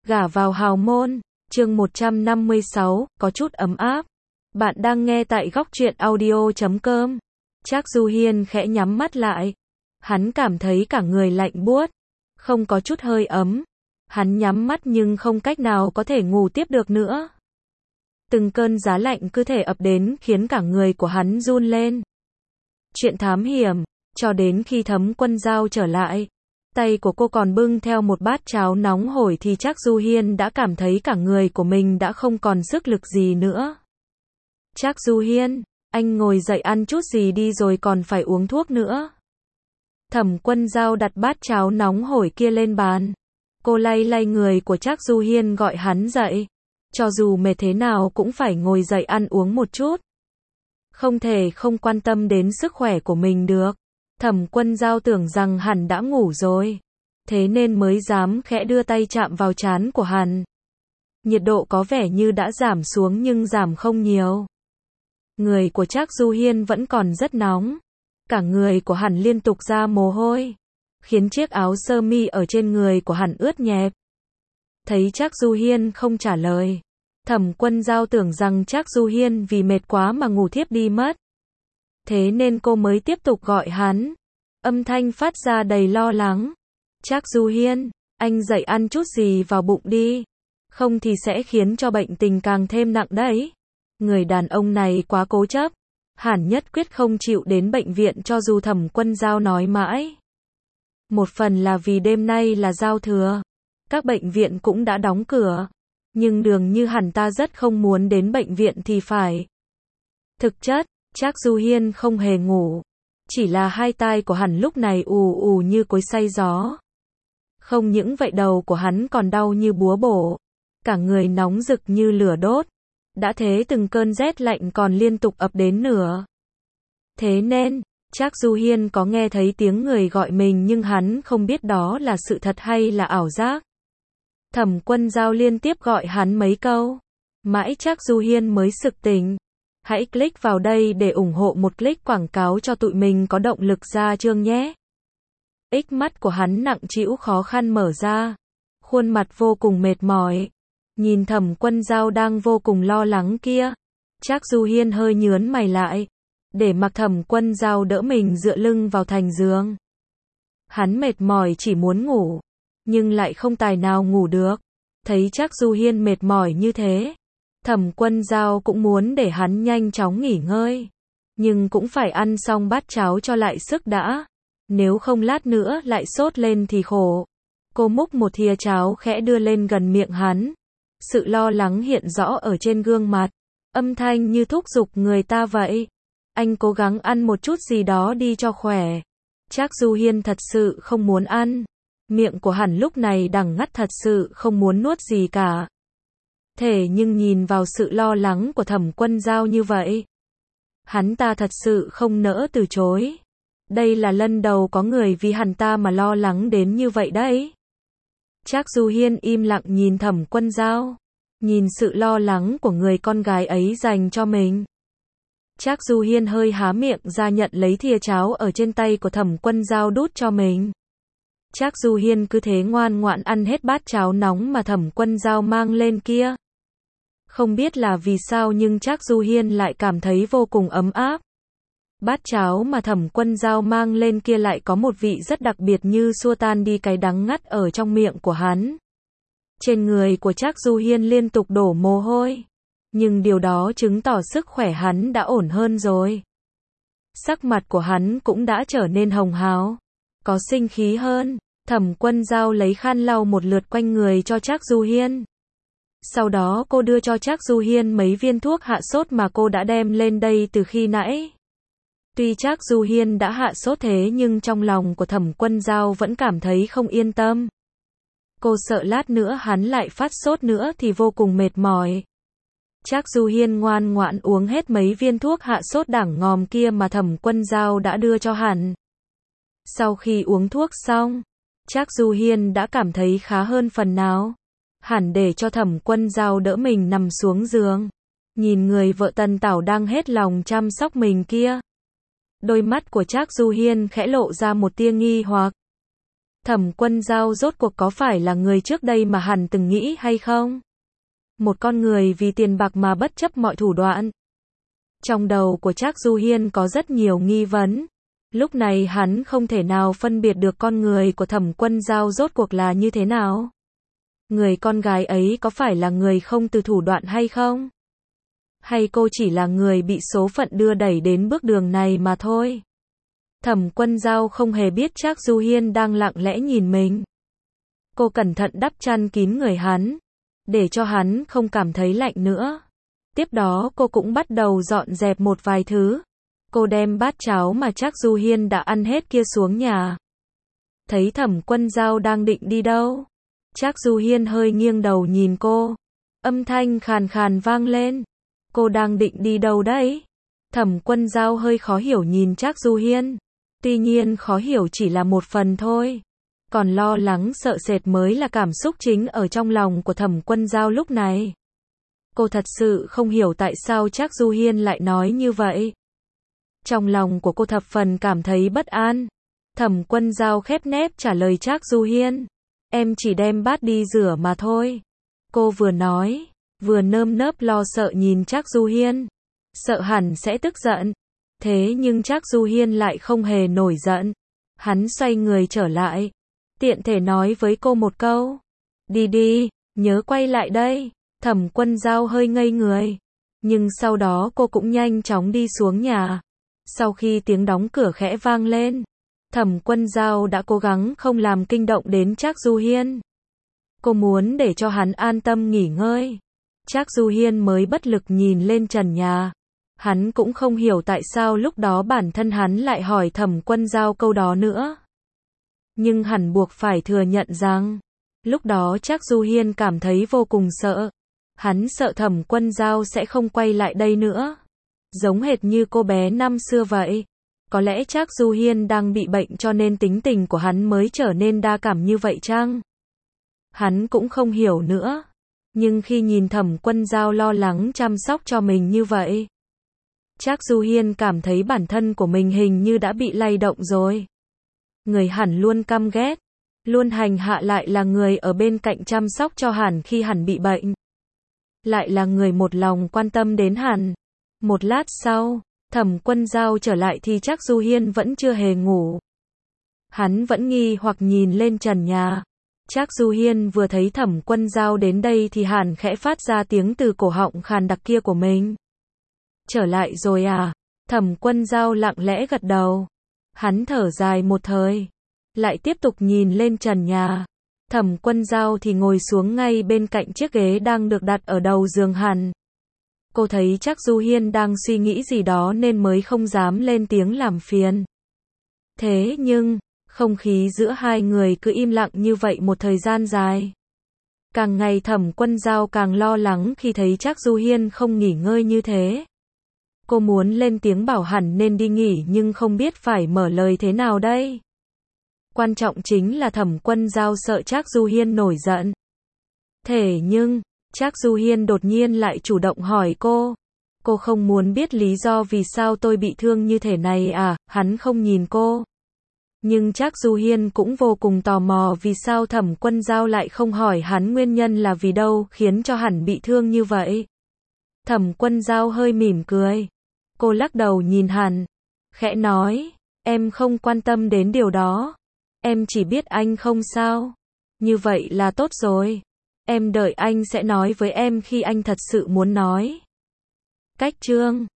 Gả vào hào môn, chương 156, có chút ấm áp. Bạn đang nghe tại góc truyện audio.com. Trác Du Hiên khẽ nhắm mắt lại. Hắn cảm thấy cả người lạnh buốt, không có chút hơi ấm. Hắn nhắm mắt nhưng không cách nào có thể ngủ tiếp được nữa. Từng cơn giá lạnh cứ thể ập đến khiến cả người của hắn run lên. Chuyện thám hiểm, cho đến khi Thấm Quân Dao trở lại. Tay của cô còn bưng theo một bát cháo nóng hổi thì Trác Du Hiên đã cảm thấy cả người của mình đã không còn sức lực gì nữa. Trác Du Hiên, anh ngồi dậy ăn chút gì đi rồi còn phải uống thuốc nữa. Thẩm Quân Dao đặt bát cháo nóng hổi kia lên bàn. Cô lay lay người của Trác Du Hiên gọi hắn dậy. Cho dù mệt thế nào cũng phải ngồi dậy ăn uống một chút. Không thể không quan tâm đến sức khỏe của mình được. Thẩm Quân Dao tưởng rằng hắn đã ngủ rồi, thế nên mới dám khẽ đưa tay chạm vào trán của hắn. Nhiệt độ có vẻ như đã giảm xuống nhưng giảm không nhiều. Người của Trác Du Hiên vẫn còn rất nóng. Cả người của hắn liên tục ra mồ hôi, khiến chiếc áo sơ mi ở trên người của hắn ướt nhẹp. Thấy Trác Du Hiên không trả lời, Thẩm Quân Dao tưởng rằng Trác Du Hiên vì mệt quá mà ngủ thiếp đi mất. Thế nên cô mới tiếp tục gọi hắn. Âm thanh phát ra đầy lo lắng. Trác Du Hiên, anh dậy ăn chút gì vào bụng đi. Không thì sẽ khiến cho bệnh tình càng thêm nặng đấy. Người đàn ông này quá cố chấp. Hắn nhất quyết không chịu đến bệnh viện cho dù Thẩm Quân Dao nói mãi. Một phần là vì đêm nay là giao thừa. Các bệnh viện cũng đã đóng cửa. Nhưng dường như hắn ta rất không muốn đến bệnh viện thì phải. Thực chất, Trác Du Hiên không hề ngủ. Chỉ là hai tai của hắn lúc này ù ù như cối xay gió. Không những vậy đầu của hắn còn đau như búa bổ. Cả người nóng rực như lửa đốt. Đã thế từng cơn rét lạnh còn liên tục ập đến nữa. Thế nên, Trác Du Hiên có nghe thấy tiếng người gọi mình nhưng hắn không biết đó là sự thật hay là ảo giác. Thẩm Quân Dao liên tiếp gọi hắn mấy câu. Mãi Trác Du Hiên mới sực tỉnh. Hãy click vào đây để ủng hộ một click quảng cáo cho tụi mình có động lực ra chương nhé. Mắt của hắn nặng trĩu khó khăn mở ra. Khuôn mặt vô cùng mệt mỏi. Nhìn Thẩm Quân Dao đang vô cùng lo lắng kia. Trác Du Hiên hơi nhướng mày lại. Để mặc Thẩm Quân Dao đỡ mình dựa lưng vào thành giường. Hắn mệt mỏi chỉ muốn ngủ. Nhưng lại không tài nào ngủ được. Thấy Trác Du Hiên mệt mỏi như thế. Thẩm Quân Dao cũng muốn để hắn nhanh chóng nghỉ ngơi. Nhưng cũng phải ăn xong bát cháo cho lại sức đã. Nếu không lát nữa lại sốt lên thì khổ. Cô múc một thìa cháo khẽ đưa lên gần miệng hắn. Sự lo lắng hiện rõ ở trên gương mặt. Âm thanh như thúc giục người ta vậy. Anh cố gắng ăn một chút gì đó đi cho khỏe. Trác Du Hiên thật sự không muốn ăn. Miệng của hắn lúc này đắng ngắt thật sự không muốn nuốt gì cả. Thế nhưng nhìn vào sự lo lắng của Thẩm Quân Dao như vậy, hắn ta thật sự không nỡ từ chối. Đây là lần đầu có người vì hắn ta mà lo lắng đến như vậy đấy. Trác Du Hiên im lặng nhìn Thẩm Quân Dao, nhìn sự lo lắng của người con gái ấy dành cho mình. Trác Du Hiên hơi há miệng ra nhận lấy thìa cháo ở trên tay của Thẩm Quân Dao đút cho mình. Trác Du Hiên cứ thế ngoan ngoãn ăn hết bát cháo nóng mà Thẩm Quân Dao mang lên kia. Không biết là vì sao nhưng Trác Du Hiên lại cảm thấy vô cùng ấm áp. Bát cháo mà Thẩm Quân Dao mang lên kia lại có một vị rất đặc biệt như xua tan đi cái đắng ngắt ở trong miệng của hắn. Trên người của Trác Du Hiên liên tục đổ mồ hôi. Nhưng điều đó chứng tỏ sức khỏe hắn đã ổn hơn rồi. Sắc mặt của hắn cũng đã trở nên hồng hào. Có sinh khí hơn. Thẩm Quân Dao lấy khăn lau một lượt quanh người cho Trác Du Hiên. Sau đó cô đưa cho Trác Du Hiên mấy viên thuốc hạ sốt mà cô đã đem lên đây từ khi nãy. Tuy Trác Du Hiên đã hạ sốt thế nhưng trong lòng của Thẩm Quân Dao vẫn cảm thấy không yên tâm. Cô sợ lát nữa hắn lại phát sốt nữa thì vô cùng mệt mỏi. Trác Du Hiên ngoan ngoãn uống hết mấy viên thuốc hạ sốt đảng ngòm kia mà Thẩm Quân Dao đã đưa cho hắn. Sau khi uống thuốc xong, Trác Du Hiên đã cảm thấy khá hơn phần nào. Hắn để cho Thẩm Quân Dao đỡ mình nằm xuống giường. Nhìn người vợ Tần Tảo đang hết lòng chăm sóc mình kia. Đôi mắt của Trác Du Hiên khẽ lộ ra một tia nghi hoặc. Thẩm Quân Dao rốt cuộc có phải là người trước đây mà hắn từng nghĩ hay không? Một con người vì tiền bạc mà bất chấp mọi thủ đoạn. Trong đầu của Trác Du Hiên có rất nhiều nghi vấn. Lúc này hắn không thể nào phân biệt được con người của Thẩm Quân Dao rốt cuộc là như thế nào. Người con gái ấy có phải là người không từ thủ đoạn hay không? Hay cô chỉ là người bị số phận đưa đẩy đến bước đường này mà thôi? Thẩm Quân Dao không hề biết Trác Du Hiên đang lặng lẽ nhìn mình. Cô cẩn thận đắp chăn kín người hắn, để cho hắn không cảm thấy lạnh nữa. Tiếp đó cô cũng bắt đầu dọn dẹp một vài thứ. Cô đem bát cháo mà Trác Du Hiên đã ăn hết kia xuống nhà. Thấy Thẩm Quân Dao đang định đi đâu, Trác Du Hiên hơi nghiêng đầu nhìn cô. Âm thanh khàn khàn vang lên. Cô đang định đi đâu đấy? Thẩm Quân Dao hơi khó hiểu nhìn Trác Du Hiên. Tuy nhiên khó hiểu chỉ là một phần thôi. Còn lo lắng sợ sệt mới là cảm xúc chính ở trong lòng của Thẩm Quân Dao lúc này. Cô thật sự không hiểu tại sao Trác Du Hiên lại nói như vậy. Trong lòng của cô thập phần cảm thấy bất an. Thẩm Quân Dao khép nép trả lời Trác Du Hiên. Em chỉ đem bát đi rửa mà thôi. Cô vừa nói, vừa nơm nớp lo sợ nhìn Trác Du Hiên. Sợ hẳn sẽ tức giận. Thế nhưng Trác Du Hiên lại không hề nổi giận. Hắn xoay người trở lại. Tiện thể nói với cô một câu. Đi đi, nhớ quay lại đây. Thẩm Quân Dao hơi ngây người. Nhưng sau đó cô cũng nhanh chóng đi xuống nhà. Sau khi tiếng đóng cửa khẽ vang lên, Thẩm Quân Dao đã cố gắng không làm kinh động đến Trác Du Hiên. Cô muốn để cho hắn an tâm nghỉ ngơi. Trác Du Hiên mới bất lực nhìn lên trần nhà. Hắn cũng không hiểu tại sao lúc đó bản thân hắn lại hỏi Thẩm Quân Dao câu đó nữa. Nhưng hẳn buộc phải thừa nhận rằng, lúc đó Trác Du Hiên cảm thấy vô cùng sợ. Hắn sợ Thẩm Quân Dao sẽ không quay lại đây nữa. Giống hệt như cô bé năm xưa vậy. Có lẽ Trác Du Hiên đang bị bệnh cho nên tính tình của hắn mới trở nên đa cảm như vậy chăng? Hắn cũng không hiểu nữa. Nhưng khi nhìn Thẩm Quân Dao lo lắng chăm sóc cho mình như vậy, Trác Du Hiên cảm thấy bản thân của mình hình như đã bị lay động rồi. Người hẳn luôn căm ghét, luôn hành hạ lại là người ở bên cạnh chăm sóc cho hẳn khi hẳn bị bệnh. Lại là người một lòng quan tâm đến hẳn. Một lát sau, Thẩm Quân Dao trở lại thì Trác Du Hiên vẫn chưa hề ngủ. Hắn vẫn nghi hoặc nhìn lên trần nhà. Trác Du Hiên vừa thấy Thẩm Quân Dao đến đây thì hẳn khẽ phát ra tiếng từ cổ họng khàn đặc kia của mình. Trở lại rồi à? Thẩm Quân Dao lặng lẽ gật đầu. Hắn thở dài một thời, lại tiếp tục nhìn lên trần nhà. Thẩm Quân Dao thì ngồi xuống ngay bên cạnh chiếc ghế đang được đặt ở đầu giường hẳn. Cô thấy Trác Du Hiên đang suy nghĩ gì đó nên mới không dám lên tiếng làm phiền. Thế nhưng, không khí giữa hai người cứ im lặng như vậy một thời gian dài. Càng ngày Thẩm Quân Dao càng lo lắng khi thấy Trác Du Hiên không nghỉ ngơi như thế. Cô muốn lên tiếng bảo hẳn nên đi nghỉ nhưng không biết phải mở lời thế nào đây. Quan trọng chính là Thẩm Quân Dao sợ Trác Du Hiên nổi giận. Thế nhưng, Trác Du Hiên đột nhiên lại chủ động hỏi cô. Cô không muốn biết lý do vì sao tôi bị thương như thế này à? Hắn không nhìn cô. Nhưng Trác Du Hiên cũng vô cùng tò mò vì sao Thẩm Quân Dao lại không hỏi hắn nguyên nhân là vì đâu khiến cho hắn bị thương như vậy. Thẩm Quân Dao hơi mỉm cười. Cô lắc đầu nhìn hắn, khẽ nói, em không quan tâm đến điều đó. Em chỉ biết anh không sao. Như vậy là tốt rồi. Em đợi anh sẽ nói với em khi anh thật sự muốn nói. Cách chương